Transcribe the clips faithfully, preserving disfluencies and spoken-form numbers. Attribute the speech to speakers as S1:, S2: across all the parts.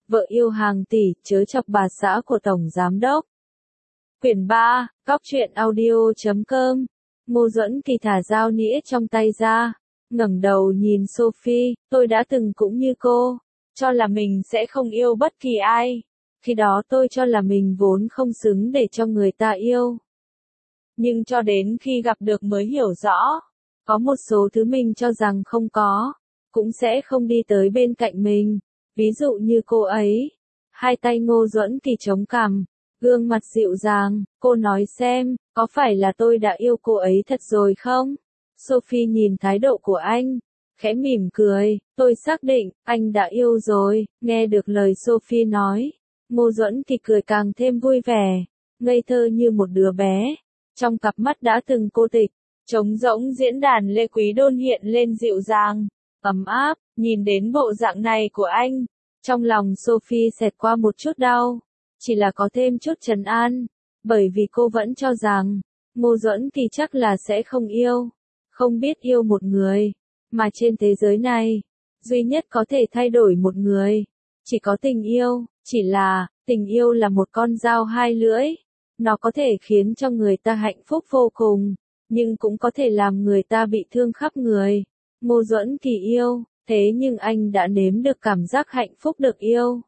S1: vợ yêu hàng tỷ, chớ chọc bà xã của Tổng Giám Đốc. Quyển ba, Cóc truyện audio chấm com. Ngô Duẫn Kỳ thả dao nĩa trong tay ra, ngẩng đầu nhìn Sophie, tôi đã từng cũng như cô, cho là mình sẽ không yêu bất kỳ ai. Khi đó tôi cho là mình vốn không xứng để cho người ta yêu. Nhưng cho đến khi gặp được mới hiểu rõ, có một số thứ mình cho rằng không có, cũng sẽ không đi tới bên cạnh mình. Ví dụ như cô ấy. Hai tay Ngô Duẫn Kỳ chống cằm, gương mặt dịu dàng, cô nói xem, có phải là tôi đã yêu cô ấy thật rồi không? Sophie nhìn thái độ của anh, khẽ mỉm cười, tôi xác định, anh đã yêu rồi. Nghe được lời Sophie nói, Ngô Duẫn Kỳ cười càng thêm vui vẻ, ngây thơ như một đứa bé. Trong cặp mắt đã từng cô tịch, trống rỗng diễn đàn Lê Quý Đôn hiện lên dịu dàng, ấm áp. Nhìn đến bộ dạng này của anh, trong lòng Sophie xẹt qua một chút đau, chỉ là có thêm chút trấn an, bởi vì cô vẫn cho rằng, Ngô Duẫn Kỳ chắc là sẽ không yêu, không biết yêu một người, mà trên thế giới này, duy nhất có thể thay đổi một người, chỉ có tình yêu, chỉ là, tình yêu là một con dao hai lưỡi, nó có thể khiến cho người ta hạnh phúc vô cùng, nhưng cũng có thể làm người ta bị thương khắp người. Ngô Duẫn Kỳ yêu, thế nhưng anh đã nếm được cảm giác hạnh phúc được yêu.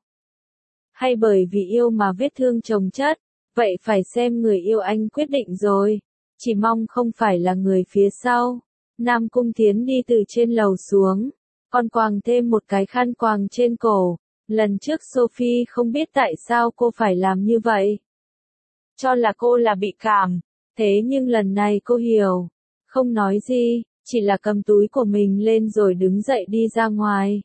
S1: Hay bởi vì yêu mà vết thương chồng chất, vậy phải xem người yêu anh quyết định rồi, chỉ mong không phải là người phía sau. Nam Cung Thiến đi từ trên lầu xuống, còn quàng thêm một cái khăn quàng trên cổ. Lần trước Sophie không biết tại sao cô phải làm như vậy. Cho là cô là bị cảm, thế nhưng lần này cô hiểu, không nói gì, chỉ là cầm túi của mình lên rồi đứng dậy đi ra ngoài.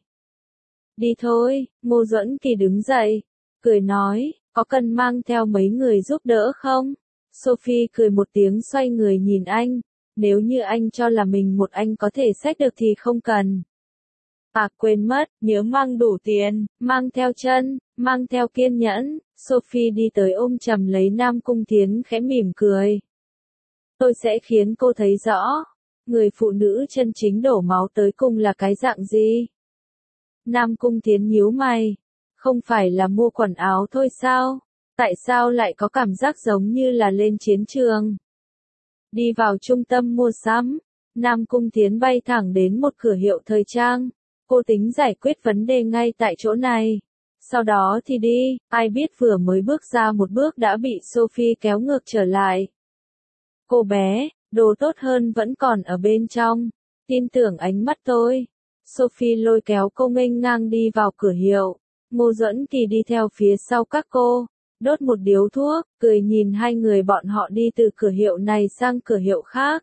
S1: Đi thôi, Ngô Duẫn Kỳ đứng dậy, cười nói, có cần mang theo mấy người giúp đỡ không? Sophie cười một tiếng xoay người nhìn anh, nếu như anh cho là mình một anh có thể xách được thì không cần. À quên mất, nhớ mang đủ tiền, mang theo chân, mang theo kiên nhẫn. Sophie đi tới ôm chầm lấy Nam Cung Thiến khẽ mỉm cười. Tôi sẽ khiến cô thấy rõ, người phụ nữ chân chính đổ máu tới cùng là cái dạng gì. Nam Cung Thiến nhíu mày, không phải là mua quần áo thôi sao? Tại sao lại có cảm giác giống như là lên chiến trường? Đi vào trung tâm mua sắm, Nam Cung Thiến bay thẳng đến một cửa hiệu thời trang. Cô tính giải quyết vấn đề ngay tại chỗ này. Sau đó thì đi, ai biết vừa mới bước ra một bước đã bị Sophie kéo ngược trở lại. Cô bé, đồ tốt hơn vẫn còn ở bên trong. Tin tưởng ánh mắt tôi. Sophie lôi kéo cô nghênh ngang đi vào cửa hiệu. Ngô Duẫn Kỳ đi theo phía sau các cô, đốt một điếu thuốc, cười nhìn hai người bọn họ đi từ cửa hiệu này sang cửa hiệu khác.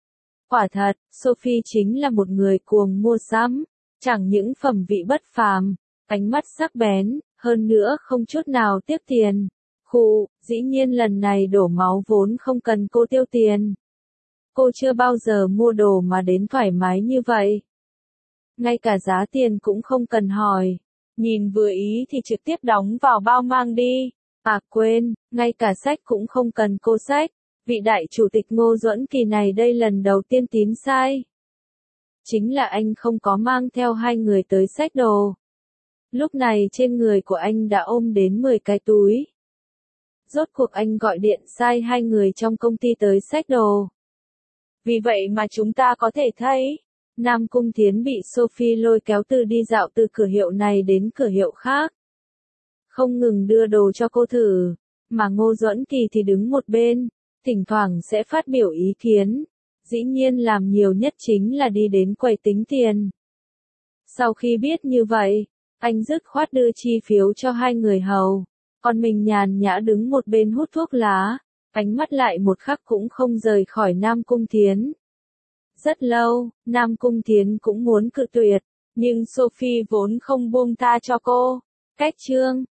S1: Quả thật, Sophie chính là một người cuồng mua sắm. Chẳng những phẩm vị bất phàm, ánh mắt sắc bén, hơn nữa không chút nào tiếc tiền. Khụ, dĩ nhiên lần này đổ máu vốn không cần cô tiêu tiền. Cô chưa bao giờ mua đồ mà đến thoải mái như vậy. Ngay cả giá tiền cũng không cần hỏi. Nhìn vừa ý thì trực tiếp đóng vào bao mang đi. À quên, ngay cả sách cũng không cần cô xách. Vị đại chủ tịch Ngô Duẫn Kỳ này đây lần đầu tiên tín sai. Chính là anh không có mang theo hai người tới xách đồ. Lúc này trên người của anh đã ôm đến mười cái túi. Rốt cuộc anh gọi điện sai hai người trong công ty tới xách đồ. Vì vậy mà chúng ta có thể thấy, Nam Cung Thiến bị Sophie lôi kéo từ đi dạo từ cửa hiệu này đến cửa hiệu khác. Không ngừng đưa đồ cho cô thử, mà Ngô Duẫn Kỳ thì đứng một bên, thỉnh thoảng sẽ phát biểu ý kiến. Dĩ nhiên làm nhiều nhất chính là đi đến quầy tính tiền. Sau khi biết như vậy, anh dứt khoát đưa chi phiếu cho hai người hầu, còn mình nhàn nhã đứng một bên hút thuốc lá, ánh mắt lại một khắc cũng không rời khỏi Nam Cung Thiến. Rất lâu, Nam Cung Thiến cũng muốn cự tuyệt, nhưng Sophie vốn không buông tha cho cô. Cách chương